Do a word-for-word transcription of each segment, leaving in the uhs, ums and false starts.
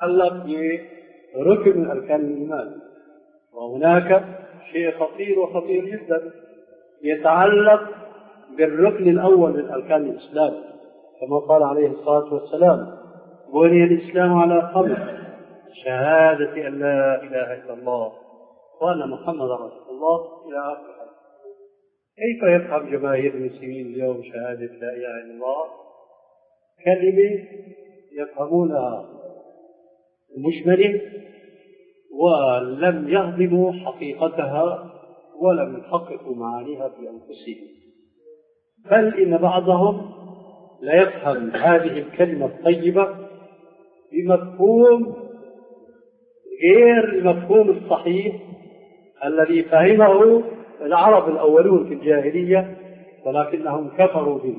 يتعلق بركن من أركان الإيمان، وهناك شيء خطير وخطير جدا يتعلق بالركن الأول من أركان الإسلام، كما قال عليه الصلاة والسلام: بني الإسلام على خمس: شهادة أن لا إله إلا الله وأن محمدا رسول الله، إلى آخر الحديث. كيف يفهم جماهير المسلمين اليوم شهادة لا إله إلا الله؟ كلمة يفهمونها مجملة ولم يهضموا حقيقتها ولم يحققوا معانيها في أنفسهم، بل إن بعضهم لا يفهم هذه الكلمة الطيبة بمفهوم غير المفهوم الصحيح الذي فهمه العرب الأولون في الجاهلية، ولكنهم كفروا به.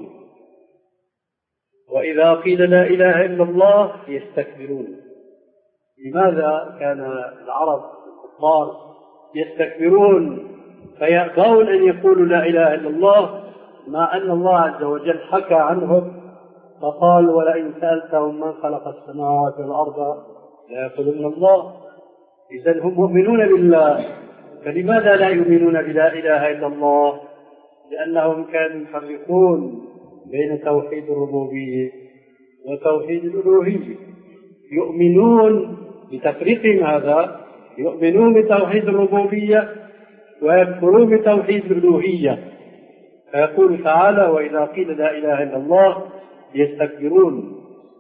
وإذا قيل لا إله إلا الله يستكبرون. لماذا كان العرب الكفار يستكبرون فيأبون أن يقولوا لا إله إلا الله، مع أن الله عز وجل حكى عنهم فقال: ولئن سألتهم من خلق السماوات والأرض ليقولون الله. إذن هم مؤمنون بالله، فلماذا لا يؤمنون بلا إله إلا الله؟ لأنهم كانوا يفرقون بين توحيد الربوبية وتوحيد الألوهية. يؤمنون بتفريقهم هذا، يؤمنون بتوحيد الربوبية ويكفرون بتوحيد الألوهية. فيقول تعالى: وإذا قيل لا إله إلا الله يستكبرون،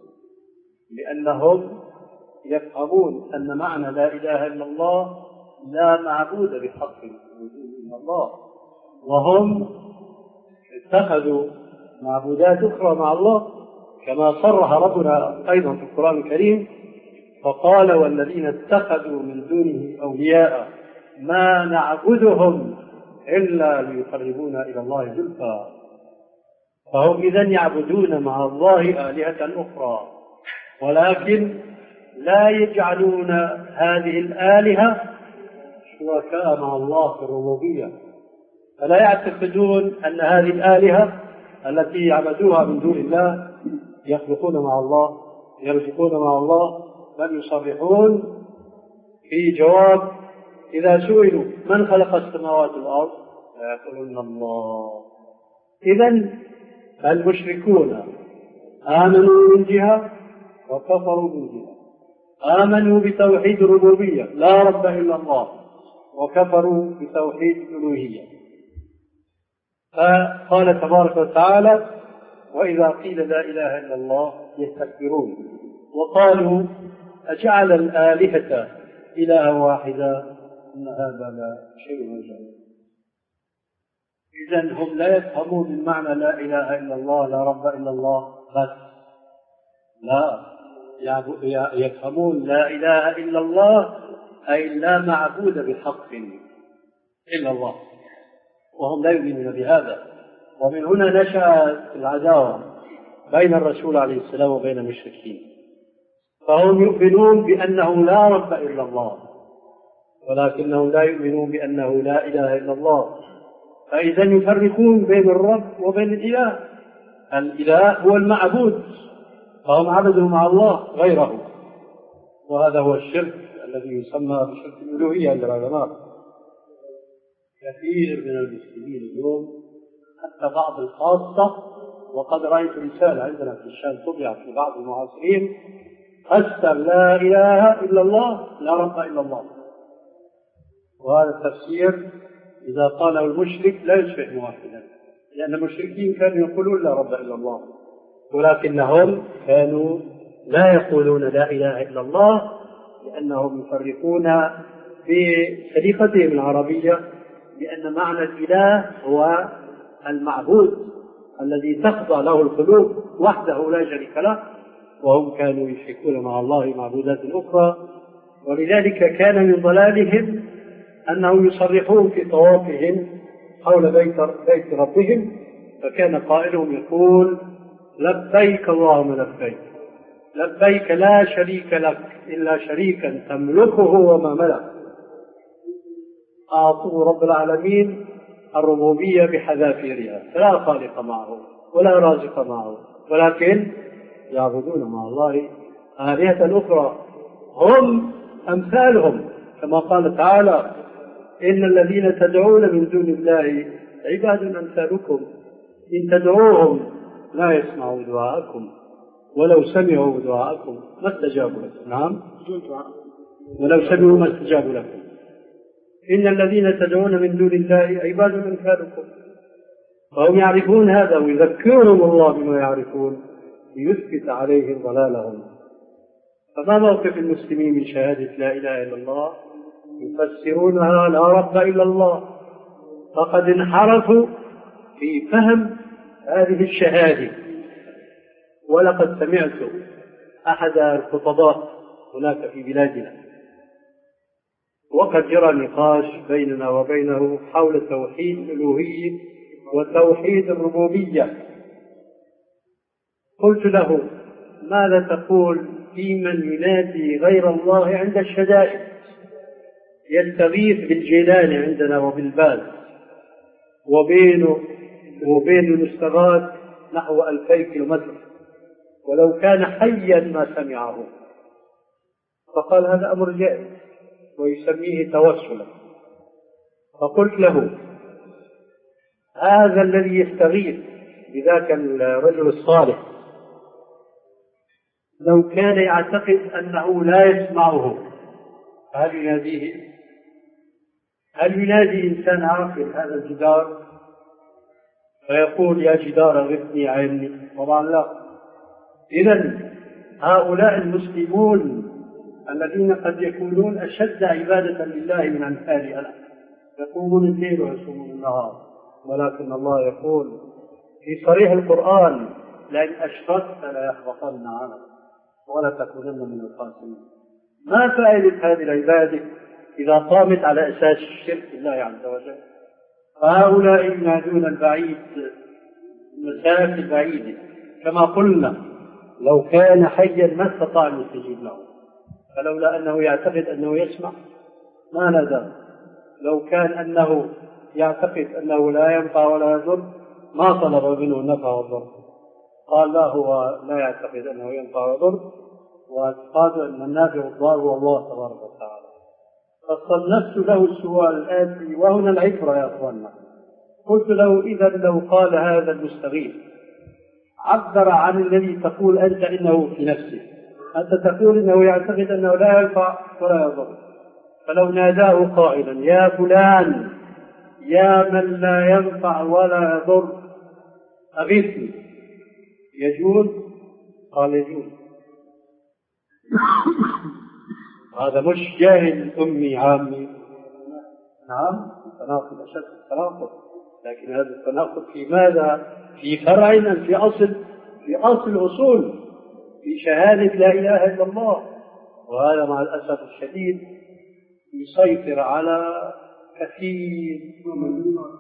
لأنهم يفهمون أن معنى لا إله إلا الله لا معبود بحق إلا الله، وهم اتخذوا معبودات أخرى مع الله، كما صرح ربنا أيضا في القرآن الكريم فقال: والذين اتخذوا من دونه أولياء ما نعبدهم إلا ليقربونا إلى الله زلفى. فهم إذن يعبدون مع الله آلهة أخرى، ولكن لا يجعلون هذه الآلهة شركاء مع الله في الربوبية، فلا يعتقدون أن هذه الآلهة التي يعبدوها من دون الله يخلقون مع الله يرزقون مع الله، بل يصرحون في جواب إذا سئلوا من خلق السماوات والأرض يقولون الله. إذن المشركون آمنوا من جهة وكفروا من جهة، آمنوا بتوحيد الربوبية لا رب إلا الله، وكفروا بتوحيد الألوهية. فقال تبارك وتعالى: وإذا قيل لا إله إلا الله يستكبرون وقالوا أجعل الآلهة إلها واحدا إن هذا لا شيء عجيب. إذن هم لا يفهمون من معنى لا إله إلا الله لا رب إلا الله بس، لا يفهمون لا إله إلا الله أي لا معبود بحق إلا الله، وهم لا يؤمنون بهذا. ومن هنا نشأت العداوة بين الرسول عليه السلام وبين المشركين، فهم يؤمنون بأنه لا رب إلا الله، ولكنهم لا يؤمنون بأنه لا إله إلا الله. فإذا يفرقون بين الرب وبين الإله. الإله هو المعبود، فهم عبدوا مع الله غيره، وهذا هو الشرك الذي يسمى بشرك الألوهية عند العلماء. كثير من المسلمين اليوم حتى بعض الخاصة، وقد رأيت رسالة عندنا في الشام طبعت في بعض المعاصرين: فسر لا إله إلا الله لا رب إلا الله. وهذا التفسير إذا قاله المشرك لا يشبه موحدا، لأن المشركين كانوا يقولون لا رب إلا الله، ولكنهم كانوا لا يقولون لا إله إلا الله، لأنهم يفرقون بسليقتهم العربية بأن معنى الإله هو المعبود الذي تخضع له القلوب وحده لا شريك له، وهم كانوا يشركون مع الله معبودات أخرى. ولذلك كان من ضلالهم أنهم يصرحون في طوافهم حول بيت, بيت ربهم، فكان قائلهم يقول: لبيك اللهم لبيك، لبيك لا شريك لك إلا شريكا تملكه وما ملك. أعطوا رب العالمين الربوبية بحذافيرها، فلا خالق معه ولا رازق معه، ولكن يعبدون مع الله آلهة أخرى. هم أمثالهم، كما قال تعالى: إن الذين تدعون من دون الله عباد أمثالكم إن تدعوهم لا يسمعوا دعاءكم ولو سمعوا دعاءكم ما استجابوا لكم. نعم، ولو سمعوا ما استجابوا لكم. إن الذين تدعون من دون الله عباد أمثالكم، فهم يعرفون هذا ويذكرهم الله بما يعرفون ليثبت عليهم ضلالهم. فما موقف المسلمين من شهادة لا إله إلا الله؟ يفسرونها لا رب إلا الله، فقد انحرفوا في فهم هذه الشهادة. ولقد سمعت أحد الخطباء هناك في بلادنا وقد جرى نقاش بيننا وبينه حول توحيد الألوهية وتوحيد الربوبية. قلت له: ماذا تقول في من ينادي غير الله عند الشدائد؟ يستغيث بالجيلان عندنا وبالباز، وبينه وبين المستغاث نحو ألفي كيلومتر، ولو كان حيا ما سمعه. فقال: هذا أمر جائز ويسميه توسلا. فقلت له: هذا الذي يستغيث بذاك الرجل الصالح لو كان يعتقد أنه لا يسمعه هل يناديه؟ هل ينادي إنسان عاقل هذا الجدار فيقول: يا جدار غثني عيني؟ طبعا لا. إذن هؤلاء المسلمون الذين قد يكونون أشد عبادة لله من أمثالنا يقومون الليل ويصومون النهار، ولكن الله يقول في صريح القرآن: لئن أشركت ليحبطن عملك ولا تكونن من الخاسرين. ما فائدة هذه العبادة إذا قامت على أساس الشرك بالله عز وجل؟ فهؤلاء ينادون البعيد المسافة البعيدة. كما قلنا لو كان حيا ما استطاع أن يستجيب له، فلولا أنه يعتقد أنه يسمع ما نادى. لو كان أنه يعتقد أنه لا ينفع ولا يضر ما طلب منه النفع والضر. قال: لا، هو لا يعتقد أنه ينفع ويضر، واعتقاد أن النافع والضار هو الله تبارك وتعالى. فصنفت له السؤال الآتي، وهنا العبرة يا أخواننا. قلت له: إذا لو قال هذا المستغيث عبر عن الذي تقول أنت إنه في نفسه، أنت تقول إنه يعتقد أنه لا ينفع ولا يضر، فلو ناداه قائلا: يا فلان يا من لا ينفع ولا يضر أغثني، يجوز؟ قال: يجوز. هذا مش جاهل أمي عامي. نعم، التناقض أشد التناقض، لكن هذا التناقض في ماذا؟ في فرع أم في أصل؟ في أصل أصول في شهادة لا إله إلا الله. وهذا مع الأسف الشديد يسيطر على كثير من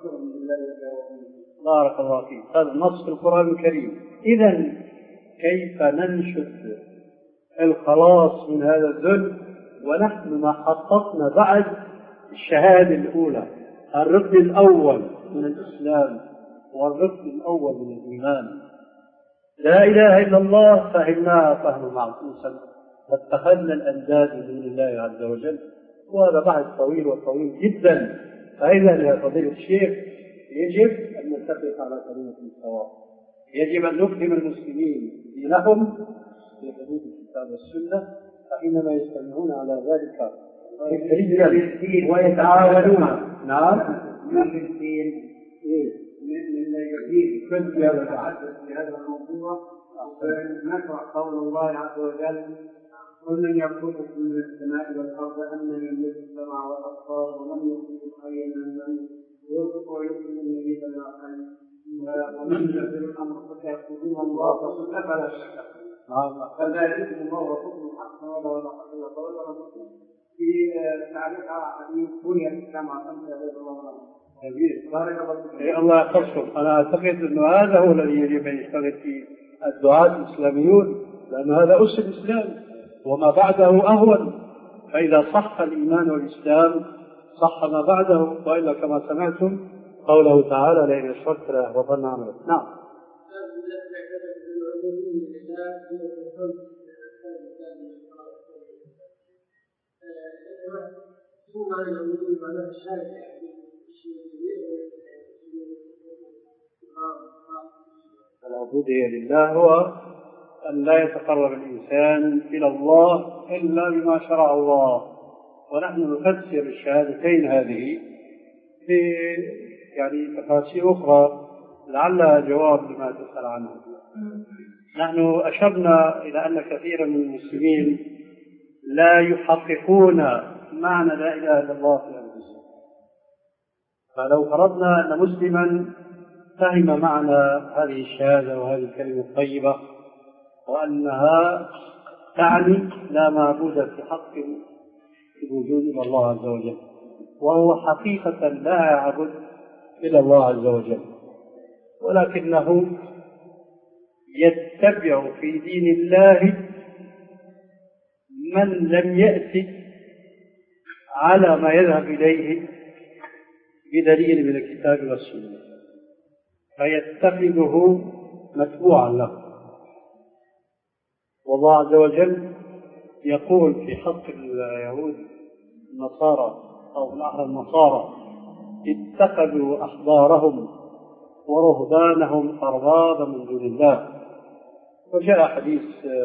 بارك الله فيك. هذا النص في القرآن الكريم. إذن كيف ننشد الخلاص من هذا الذل ونحن ما حققنا بعد الشهادة الأولى، الركن الأول من الإسلام والركن الأول من الإيمان؟ لا إله إلا الله فهمناها فهم معكوسا، فاتخذنا الأنداد من الله عز وجل، وهذا بعد طويل وطويل جدا. فإذا يا فضيلة الشيخ يجب أن نتفق على كلمة السواء، يجب أن نفهم المسلمين دينهم في حدود الكتاب والسنة، فإنما يستمعون على ذلك بالدين ويتعاونون. نعم، من الدين من الدين كنت يتحدث في هذا الموضوع. نقرأ قول الله عز وجل: كل يرزقكم من السماء والأرض أن يملك السمع والأبصار ومن يخرج الحي من الميت ويرزق ويخرج الميت من الحي ومن يدبر الأمر فسيقولون الله فقل أفلا تتقون. فذلكم الله ربكم حقا ولا ولا حق ولا قول ولا مسلم. في تعليق على حديث بني الإسلام على خمسة رضي الله عنه. الله يحفظكم. أنا أعتقد أنه هذا هو الذي يجب أن يشتغل فيه الدعاة الإسلاميون، لأن هذا أس الإسلام وما بعده أهون. فإذا صح الإيمان والإسلام صح ما بعده، وإلا كما سمعتم قوله تعالى: لئن أشركت ليحبطن عملك. نعم. العبودية لله هو أن لا يتقرب الإنسان إلى الله إلا بما شرع الله. ونحن نفسر الشهادتين هذه في يعني تفاسير أخرى لعلها جواب لما تسأل عنه. نحن أشرنا إلى أن كثيرا من المسلمين لا يحققون معنى لا إله إلا الله في أنفسهم. فلو فرضنا أن مسلما فهم معنى هذه الشهادة وهذه الكلمة الطيبة وأنها تعني لا معبود في حق في الوجود إلا الله عز وجل، وهو حقيقة لا يعبد إلا الله عز وجل، ولكنه يتبع في دين الله من لم يأتي على ما يذهب إليه بدليل من الكتاب والسنة، فيتخذه متبوعا له. والله عز وجل يقول في حق اليهود النصارى أو الأحرى النصارى اتخذوا أحبارهم ورهبانهم أربابا من دون الله. وجاء حديث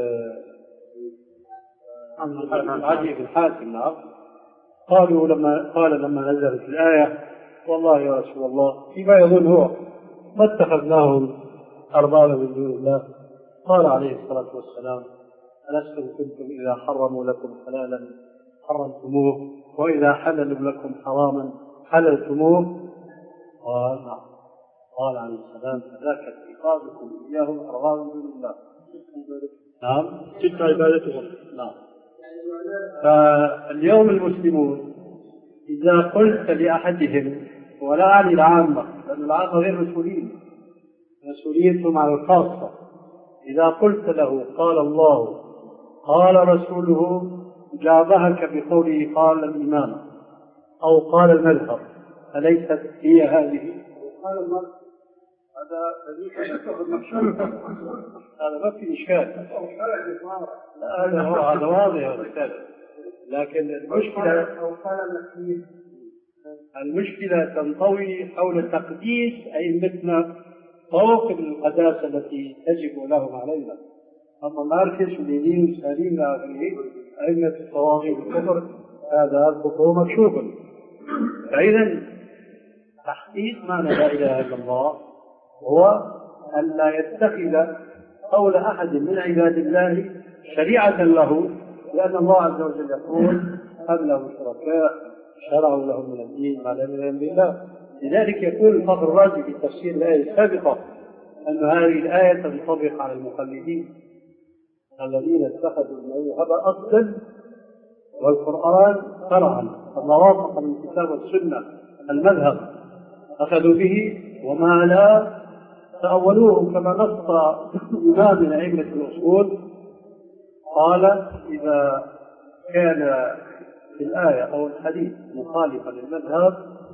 عن عدي بن حاتم قالوا لما قال لما نزلت الآية والله يا رسول الله فيما يظن هو ما اتخذناهم أربابا من دون الله؟ قال عليه الصلاة والسلام ألستم كنتم إذا حرموا لكم حلالا حرمتموه وإذا حللوا لكم حراما حللتموه؟ قال نعم. قال عليه السلام فذاك اتخاذكم إياهم أربابا من دون الله. نعم تلك عبادتهم. نعم. فاليوم المسلمون إذا قلت لأحدهم، ولا أعني العامة لأن العامة غير مسؤولين، مسؤوليتهم على الخاصة، إذا قلت له قال الله قال رسوله جابهك بقوله قال الإمام أو قال المذهب، أليست هي هذه؟ قال المذهب هذا هذا ما في إشكال، هذا هو هذا واضح يا أستاذ. لكن المشكلة المشكلة تنطوي حول تقديس أئمتنا فوق القداسة التي تجب لهم علينا. أما ماركس ولينين وستالين لآخره أئمة الطواغيت والكفر، هذا الكفر مكشوف. فإذا تحقيق معنى لا إله إلا الله هو أن لا يتخذ قول أحد من عباد الله شريعة له، لأن الله عز وجل يقول أم له شركاء شرعوا لهم من الدين ما لم يأذن به. لذلك يقول الفخر الرازي في تفسير الآية السابقة أن هذه الآية تنطبق على المقلدين الذين اتخذوا المذهب أصلا والقرآن فرعا، فما وافق من الكتاب والسنة المذهب أخذوا به وما لا تأولوه، كما نص إمام من أئمة الأصول قال إذا كان في الآية أو الحديث مخالفا للمذهب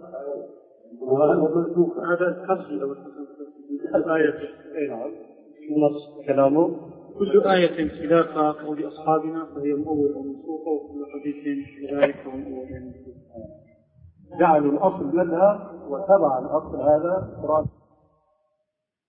هذا الحصر أو الآية نص كلامه كل آية خلاف قول أصحابنا فهي مؤول أو منسوخة، وكل حديث كذلك هو مؤول. جعلوا الأصل مذهب وتبع الأصل هذا قرآن.